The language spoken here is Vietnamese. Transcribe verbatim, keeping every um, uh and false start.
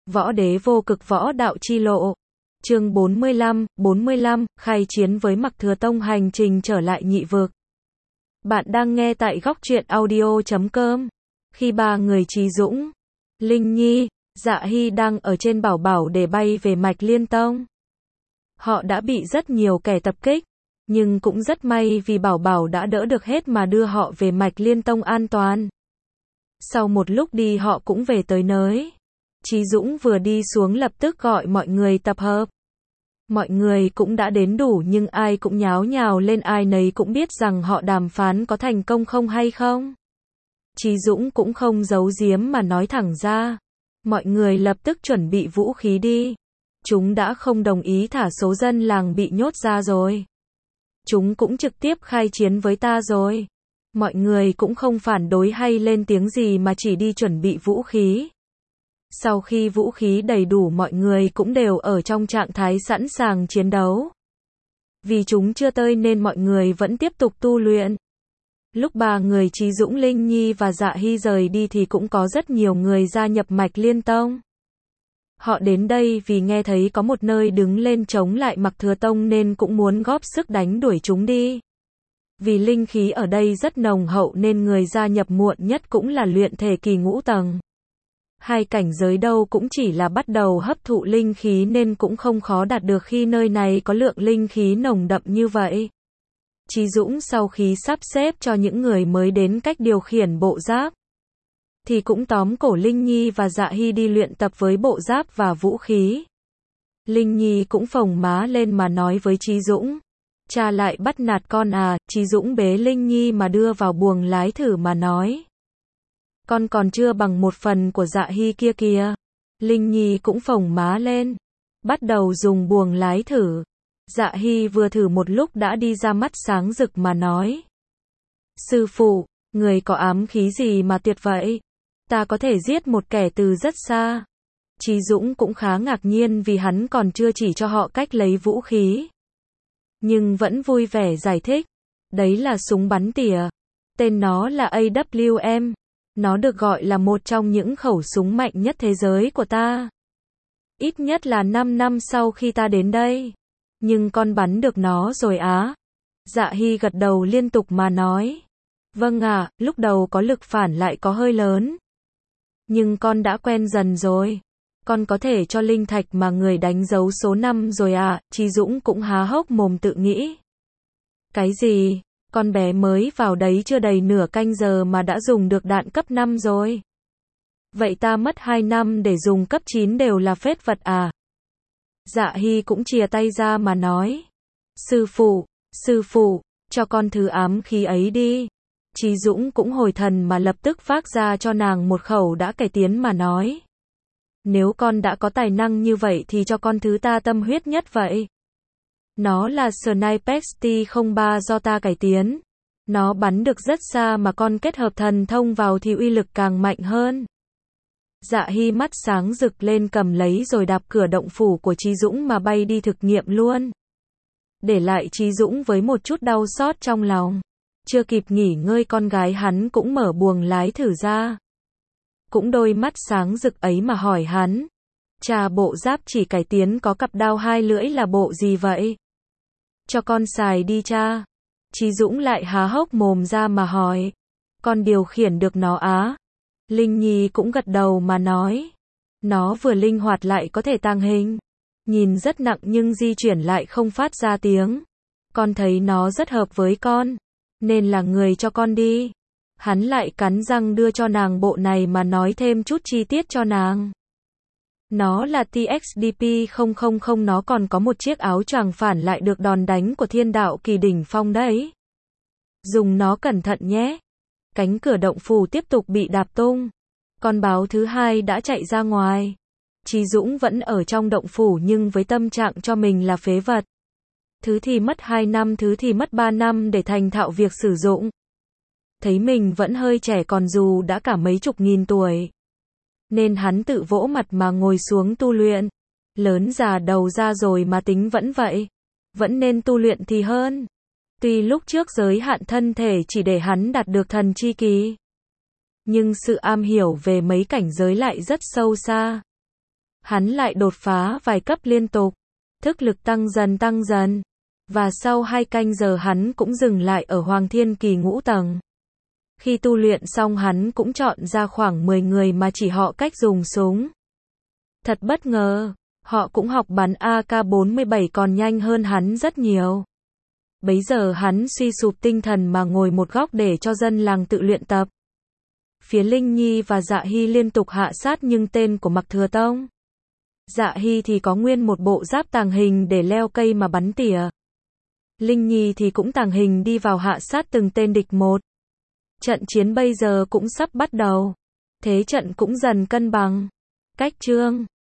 Võ đế vô cực võ đạo chi lộ. Chương bốn mươi lăm, bốn mươi lăm, khai chiến với Mặc Thừa Tông hành trình trở lại nhị vực. Bạn đang nghe tại góc truyện audio chấm com. Khi ba người Trí Dũng, Linh Nhi, Dạ Hy đang ở trên bảo bảo để bay về Mạch Liên Tông. Họ đã bị rất nhiều kẻ tập kích, nhưng cũng rất may vì bảo bảo đã đỡ được hết mà đưa họ về Mạch Liên Tông an toàn. Sau một lúc đi họ cũng về tới nơi. Trí Dũng vừa đi xuống lập tức gọi mọi người tập hợp. Mọi người cũng đã đến đủ nhưng ai cũng nháo nhào lên, ai nấy cũng biết rằng họ đàm phán có thành công không hay không. Trí Dũng cũng không giấu giếm mà nói thẳng ra. Mọi người lập tức chuẩn bị vũ khí đi. Chúng đã không đồng ý thả số dân làng bị nhốt ra rồi. Chúng cũng trực tiếp khai chiến với ta rồi. Mọi người cũng không phản đối hay lên tiếng gì mà chỉ đi chuẩn bị vũ khí. Sau khi vũ khí đầy đủ mọi người cũng đều ở trong trạng thái sẵn sàng chiến đấu. Vì chúng chưa tới nên mọi người vẫn tiếp tục tu luyện. Lúc ba người Trí Dũng, Linh Nhi và Dạ Hy rời đi thì cũng có rất nhiều người gia nhập Mạch Liên Tông. Họ đến đây vì nghe thấy có một nơi đứng lên chống lại Mặc Thừa Tông nên cũng muốn góp sức đánh đuổi chúng đi. Vì linh khí ở đây rất nồng hậu nên người gia nhập muộn nhất cũng là luyện thể kỳ ngũ tầng. Hai cảnh giới đâu cũng chỉ là bắt đầu hấp thụ linh khí nên cũng không khó đạt được khi nơi này có lượng linh khí nồng đậm như vậy. Trí Dũng sau khi sắp xếp cho những người mới đến cách điều khiển bộ giáp, thì cũng tóm cổ Linh Nhi và Dạ Hy đi luyện tập với bộ giáp và vũ khí. Linh Nhi cũng phồng má lên mà nói với Trí Dũng. Cha lại bắt nạt con à? Trí Dũng bế Linh Nhi mà đưa vào buồng lái thử mà nói. Con còn chưa bằng một phần của Dạ Hy kia kìa. Linh Nhi cũng phồng má lên. Bắt đầu dùng buồng lái thử. Dạ Hy vừa thử một lúc đã đi ra mắt sáng rực mà nói. Sư phụ, người có ám khí gì mà tuyệt vậy? Ta có thể giết một kẻ từ rất xa. Trí Dũng cũng khá ngạc nhiên vì hắn còn chưa chỉ cho họ cách lấy vũ khí. Nhưng vẫn vui vẻ giải thích. Đấy là súng bắn tỉa. Tên nó là a vê em. Nó được gọi là một trong những khẩu súng mạnh nhất thế giới của ta. Ít nhất là năm năm sau khi ta đến đây. Nhưng con bắn được nó rồi á? Dạ Hy gật đầu liên tục mà nói. Vâng ạ, à, lúc đầu có lực phản lại có hơi lớn. Nhưng con đã quen dần rồi. Con có thể cho linh thạch mà người đánh dấu số năm rồi à? Trí Dũng cũng há hốc mồm tự nghĩ. Cái gì? Con bé mới vào đấy chưa đầy nửa canh giờ mà đã dùng được đạn cấp năm rồi. Vậy ta mất hai năm để dùng cấp chín đều là phết vật à? Dạ Hy cũng chìa tay ra mà nói. Sư phụ, sư phụ, cho con thứ ám khí ấy đi. Trí Dũng cũng hồi thần mà lập tức phát ra cho nàng một khẩu đã cải tiến mà nói. Nếu con đã có tài năng như vậy thì cho con thứ ta tâm huyết nhất vậy. Nó là Snipex T không ba do ta cải tiến. Nó bắn được rất xa mà con kết hợp thần thông vào thì uy lực càng mạnh hơn. Dạ Hy mắt sáng rực lên cầm lấy rồi đạp cửa động phủ của Trí Dũng mà bay đi thực nghiệm luôn. Để lại Trí Dũng với một chút đau xót trong lòng. Chưa kịp nghỉ ngơi con gái hắn cũng mở buồng lái thử ra. Cũng đôi mắt sáng rực ấy mà hỏi hắn. Chà, bộ giáp chỉ cải tiến có cặp đao hai lưỡi là bộ gì vậy? Cho con xài đi cha. Trí Dũng lại há hốc mồm ra mà hỏi. Con điều khiển được nó á? Linh Nhi cũng gật đầu mà nói. Nó vừa linh hoạt lại có thể tàng hình. Nhìn rất nặng nhưng di chuyển lại không phát ra tiếng. Con thấy nó rất hợp với con. Nên là người cho con đi. Hắn lại cắn răng đưa cho nàng bộ này mà nói thêm chút chi tiết cho nàng. Nó là tê ích đê pê không không không, nó còn có một chiếc áo choàng phản lại được đòn đánh của thiên đạo kỳ đỉnh phong đấy. Dùng nó cẩn thận nhé. Cánh cửa động phủ tiếp tục bị đạp tung. Con báo thứ hai đã chạy ra ngoài. Trí Dũng vẫn ở trong động phủ nhưng với tâm trạng cho mình là phế vật. Thứ thì mất hai năm, thứ thì mất ba năm để thành thạo việc sử dụng. Thấy mình vẫn hơi trẻ còn dù đã cả mấy chục nghìn tuổi. Nên hắn tự vỗ mặt mà ngồi xuống tu luyện. Lớn già đầu ra rồi mà tính vẫn vậy. Vẫn nên tu luyện thì hơn. Tuy lúc trước giới hạn thân thể chỉ để hắn đạt được thần chi kỳ. Nhưng sự am hiểu về mấy cảnh giới lại rất sâu xa. hắn lại đột phá vài cấp liên tục, thức lực tăng dần tăng dần. Và sau hai canh giờ hắn cũng dừng lại ở Hoàng Thiên Kỳ ngũ tầng. Khi tu luyện xong hắn cũng chọn ra khoảng mười người mà chỉ họ cách dùng súng. Thật bất ngờ, họ cũng học bắn A K bốn mươi bảy còn nhanh hơn hắn rất nhiều. Bấy giờ hắn suy sụp tinh thần mà ngồi một góc để cho dân làng tự luyện tập. Phía Linh Nhi và Dạ Hy liên tục hạ sát nhưng tên của Mạc Thừa Tông. Dạ Hy thì có nguyên một bộ giáp tàng hình để leo cây mà bắn tỉa. Linh Nhi thì cũng tàng hình đi vào hạ sát từng tên địch một. Trận chiến bây giờ cũng sắp bắt đầu. Thế trận cũng dần cân bằng. Cách chương